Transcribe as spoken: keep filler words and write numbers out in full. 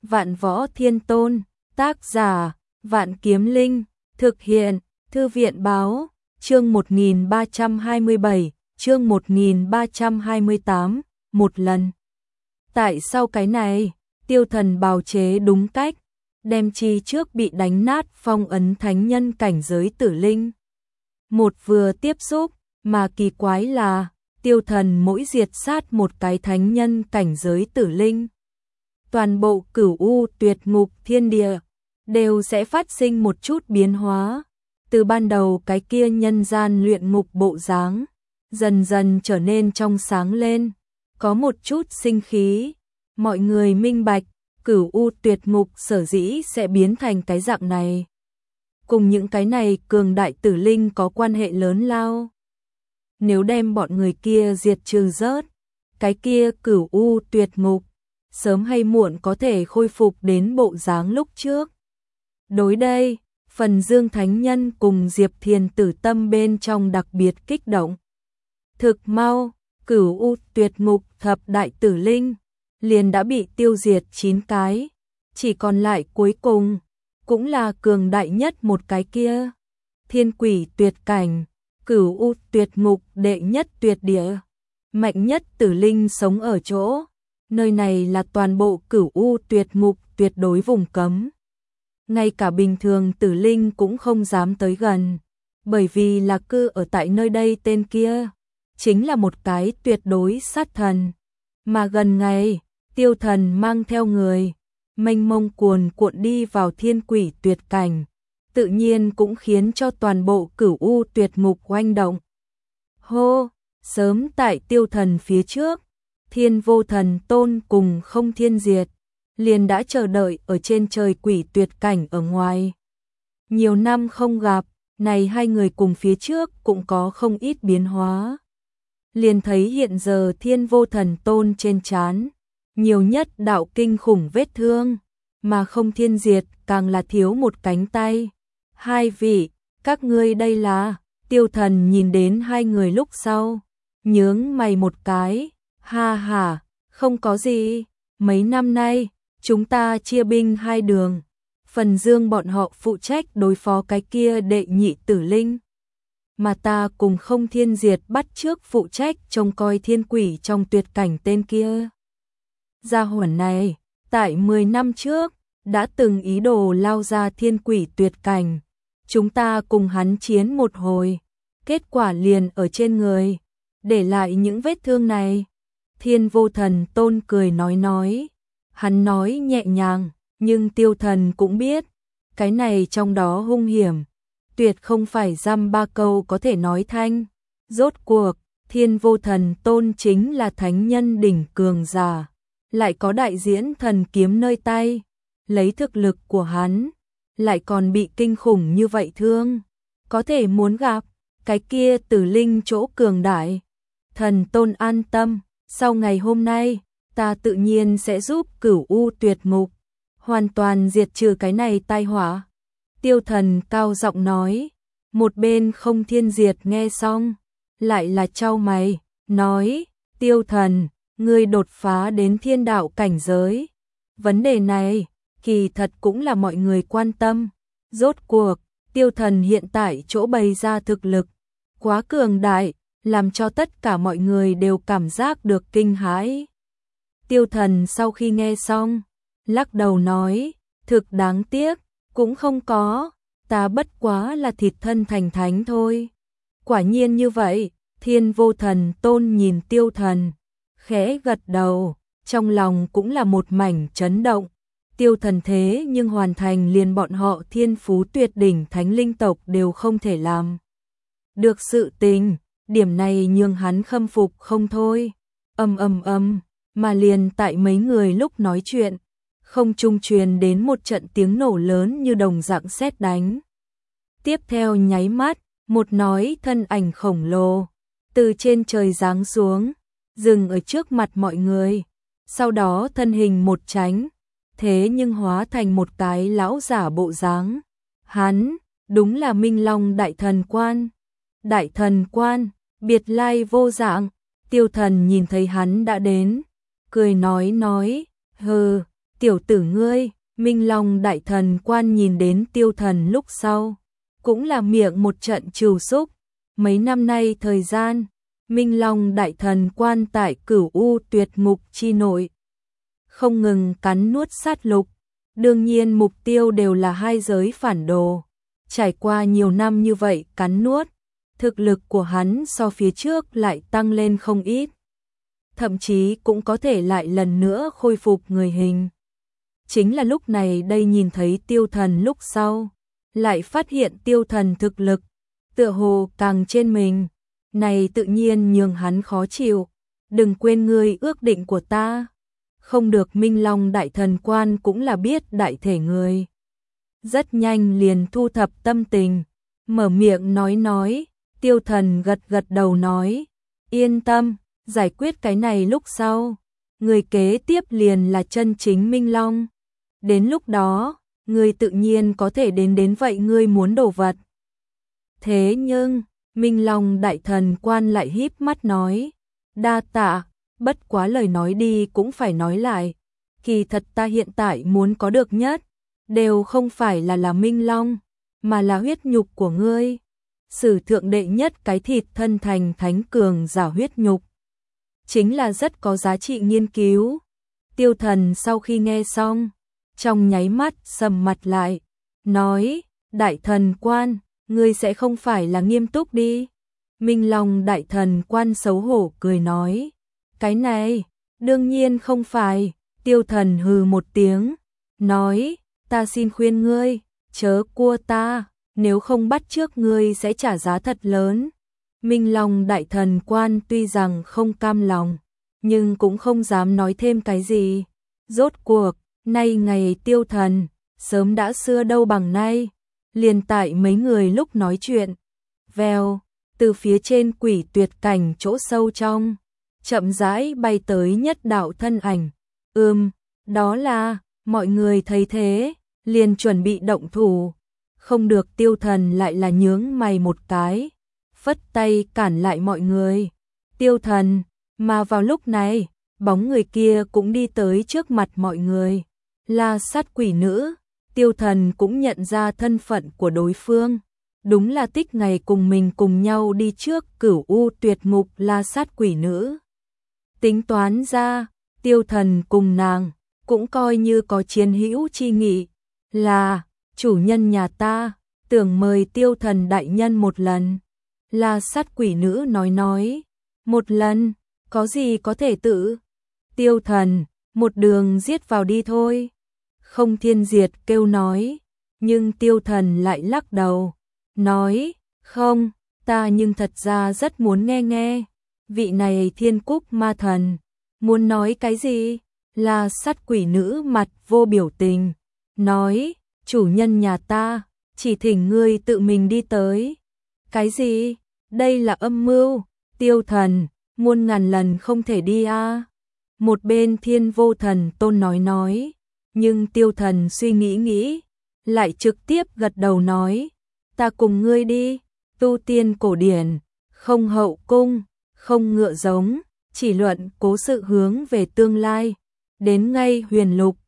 Vạn Võ Thiên Tôn, tác giả, Vạn Kiếm Linh, thực hiện, Thư viện báo, chương một nghìn ba trăm hai mươi bảy, chương một nghìn ba trăm hai mươi tám, một lần. Tại sao cái này, Tiêu Thần bào chế đúng cách, đem chi trước bị đánh nát phong ấn thánh nhân cảnh giới tử linh. Một vừa tiếp xúc, mà kỳ quái là, Tiêu Thần mỗi diệt sát một cái thánh nhân cảnh giới tử linh. Toàn bộ cửu u tuyệt ngục thiên địa, đều sẽ phát sinh một chút biến hóa. Từ ban đầu cái kia nhân gian luyện ngục bộ dáng, dần dần trở nên trong sáng lên, có một chút sinh khí. Mọi người minh bạch, cửu u tuyệt ngục sở dĩ sẽ biến thành cái dạng này. Cùng những cái này cường đại tử linh có quan hệ lớn lao. Nếu đem bọn người kia diệt trừ rớt, cái kia cửu u tuyệt ngục, sớm hay muộn có thể khôi phục đến bộ dáng lúc trước. Đối đây, Phần Dương Thánh Nhân cùng Diệp Thiền Tử tâm bên trong đặc biệt kích động. Thực mau, cửu u tuyệt ngục thập đại tử linh, liền đã bị tiêu diệt chín cái, chỉ còn lại cuối cùng, cũng là cường đại nhất một cái kia. Thiên quỷ tuyệt cảnh, cửu u tuyệt ngục đệ nhất tuyệt địa, mạnh nhất tử linh sống ở chỗ. Nơi này là toàn bộ cửu u tuyệt ngục tuyệt đối vùng cấm. Ngay cả bình thường tử linh cũng không dám tới gần, bởi vì là cư ở tại nơi đây tên kia, chính là một cái tuyệt đối sát thần. Mà gần ngày, Tiêu Thần mang theo người, mênh mông cuồn cuộn đi vào thiên quỷ tuyệt cảnh, tự nhiên cũng khiến cho toàn bộ cửu u tuyệt ngục oanh động. Hô, sớm tại Tiêu Thần phía trước, Thiên Vô Thần Tôn cùng Không Thiên Diệt liền đã chờ đợi ở trên trời quỷ tuyệt cảnh ở ngoài. Nhiều năm không gặp, này hai người cùng phía trước cũng có không ít biến hóa. Liền thấy hiện giờ Thiên Vô Thần Tôn trên trán nhiều nhất đạo kinh khủng vết thương, mà Không Thiên Diệt càng là thiếu một cánh tay. Hai vị, các ngươi đây là? Tiêu Thần nhìn đến hai người lúc sau, nhướng mày một cái, ha ha, không có gì, mấy năm nay, chúng ta chia binh hai đường, Phần Dương bọn họ phụ trách đối phó cái kia đệ nhị tử linh, mà ta cùng Không Thiên Diệt bắt trước phụ trách trông coi thiên quỷ trong tuyệt cảnh tên kia. Gia hỏa này, tại mười năm trước, đã từng ý đồ lao ra thiên quỷ tuyệt cảnh, chúng ta cùng hắn chiến một hồi, kết quả liền ở trên người, để lại những vết thương này. Thiên Vô Thần Tôn cười nói nói, hắn nói nhẹ nhàng, nhưng Tiêu Thần cũng biết, cái này trong đó hung hiểm, tuyệt không phải dăm ba câu có thể nói thanh. Rốt cuộc, Thiên Vô Thần Tôn chính là thánh nhân đỉnh cường giả, lại có đại diễn thần kiếm nơi tay, lấy thực lực của hắn, lại còn bị kinh khủng như vậy thương, có thể muốn gặp cái kia tử linh chỗ cường đại. Thần Tôn an tâm, sau ngày hôm nay, ta tự nhiên sẽ giúp cửu u tuyệt ngục hoàn toàn diệt trừ cái này tai họa. Tiêu Thần cao giọng nói. Một bên Không Thiên Diệt nghe xong, lại là chau mày, nói, Tiêu Thần, ngươi đột phá đến thiên đạo cảnh giới. Vấn đề này, kỳ thật cũng là mọi người quan tâm. Rốt cuộc, Tiêu Thần hiện tại chỗ bày ra thực lực, quá cường đại, làm cho tất cả mọi người đều cảm giác được kinh hãi. Tiêu Thần sau khi nghe xong, lắc đầu nói, thực đáng tiếc, cũng không có, ta bất quá là thịt thân thành thánh thôi. Quả nhiên như vậy, Thiên Vô Thần Tôn nhìn Tiêu Thần, khẽ gật đầu, trong lòng cũng là một mảnh chấn động. Tiêu Thần thế nhưng hoàn thành liền bọn họ thiên phú tuyệt đỉnh thánh linh tộc đều không thể làm được sự tình, điểm này nhường hắn khâm phục không thôi. Ầm ầm ầm, mà liền tại mấy người lúc nói chuyện, không trung truyền đến một trận tiếng nổ lớn như đồng dạng sét đánh. Tiếp theo nháy mắt, một nói thân ảnh khổng lồ từ trên trời giáng xuống, dừng ở trước mặt mọi người, sau đó thân hình một tránh, thế nhưng hóa thành một cái lão giả bộ dáng. Hắn, đúng là Minh Long Đại Thần Quan. Đại Thần Quan, biệt lai vô dạng. Tiêu Thần nhìn thấy hắn đã đến, cười nói nói, hừ, tiểu tử ngươi. Minh Long đại thần quan nhìn đến Tiêu Thần lúc sau, cũng là miệng một trận trừu xúc. Mấy năm nay thời gian, Minh Long đại thần quan tại Cửu U tuyệt ngục chi nội, không ngừng cắn nuốt sát lục. Đương nhiên mục tiêu đều là hai giới phản đồ. Trải qua nhiều năm như vậy cắn nuốt, thực lực của hắn so phía trước lại tăng lên không ít. Thậm chí cũng có thể lại lần nữa khôi phục người hình. Chính là lúc này đây nhìn thấy Tiêu Thần lúc sau, lại phát hiện Tiêu Thần thực lực tựa hồ càng trên mình, này tự nhiên nhường hắn khó chịu. Đừng quên ngươi ước định của ta. Không được. Minh Long đại thần quan cũng là biết đại thể người, rất nhanh liền thu thập tâm tình, mở miệng nói nói. Tiêu Thần gật gật đầu nói, yên tâm, giải quyết cái này lúc sau, người kế tiếp liền là chân chính Minh Long. Đến lúc đó, ngươi tự nhiên có thể đến đến vậy ngươi muốn đồ vật. Thế nhưng, Minh Long đại thần quan lại híp mắt nói, đa tạ, bất quá lời nói đi cũng phải nói lại. Kỳ thật ta hiện tại muốn có được nhất, đều không phải là là Minh Long, mà là huyết nhục của ngươi. Sử thượng đệ nhất cái thịt thân thành thánh cường giả huyết nhục, chính là rất có giá trị nghiên cứu. Tiêu Thần sau khi nghe xong, trong nháy mắt sầm mặt lại, nói, đại thần quan, ngươi sẽ không phải là nghiêm túc đi. Minh Long đại thần quan xấu hổ cười nói, cái này, đương nhiên không phải. Tiêu Thần hừ một tiếng, nói, ta xin khuyên ngươi, chớ cua ta, nếu không bắt trước ngươi sẽ trả giá thật lớn. Minh Long đại thần quan tuy rằng không cam lòng, nhưng cũng không dám nói thêm cái gì. Rốt cuộc, nay ngày Tiêu Thần, sớm đã xưa đâu bằng nay. Liền tại mấy người lúc nói chuyện, vèo, từ phía trên quỷ tuyệt cảnh chỗ sâu trong, chậm rãi bay tới nhất đạo thân ảnh. Ừm, đó là, mọi người thấy thế, liền chuẩn bị động thủ. Không được. Tiêu Thần lại là nhướng mày một cái, phất tay cản lại mọi người. Tiêu Thần, mà vào lúc này, bóng người kia cũng đi tới trước mặt mọi người, là sát quỷ nữ. Tiêu Thần cũng nhận ra thân phận của đối phương, đúng là tích ngày cùng mình cùng nhau đi trước Cửu U tuyệt ngục La Sát quỷ nữ. Tính toán ra, Tiêu Thần cùng nàng cũng coi như có chiến hữu chi nghị, là chủ nhân nhà ta, tưởng mời Tiêu Thần đại nhân một lần. La Sát quỷ nữ nói nói, một lần, có gì có thể tự. Tiêu Thần, một đường giết vào đi thôi. Không Thiên Diệt kêu nói, nhưng Tiêu Thần lại lắc đầu, nói, không, ta nhưng thật ra rất muốn nghe nghe. Vị này Thiên Cúc ma thần, muốn nói cái gì? La Sát quỷ nữ mặt vô biểu tình, nói, chủ nhân nhà ta, chỉ thỉnh ngươi tự mình đi tới. Cái gì? Đây là âm mưu. Tiêu Thần, muôn ngàn lần không thể đi a. À. Một bên Thiên Vô Thần Tôn nói nói, nhưng Tiêu Thần suy nghĩ nghĩ, lại trực tiếp gật đầu nói, ta cùng ngươi đi. Tu tiên cổ điển, không hậu cung, không ngựa giống, chỉ luận cố sự hướng về tương lai, đến ngay huyền lục,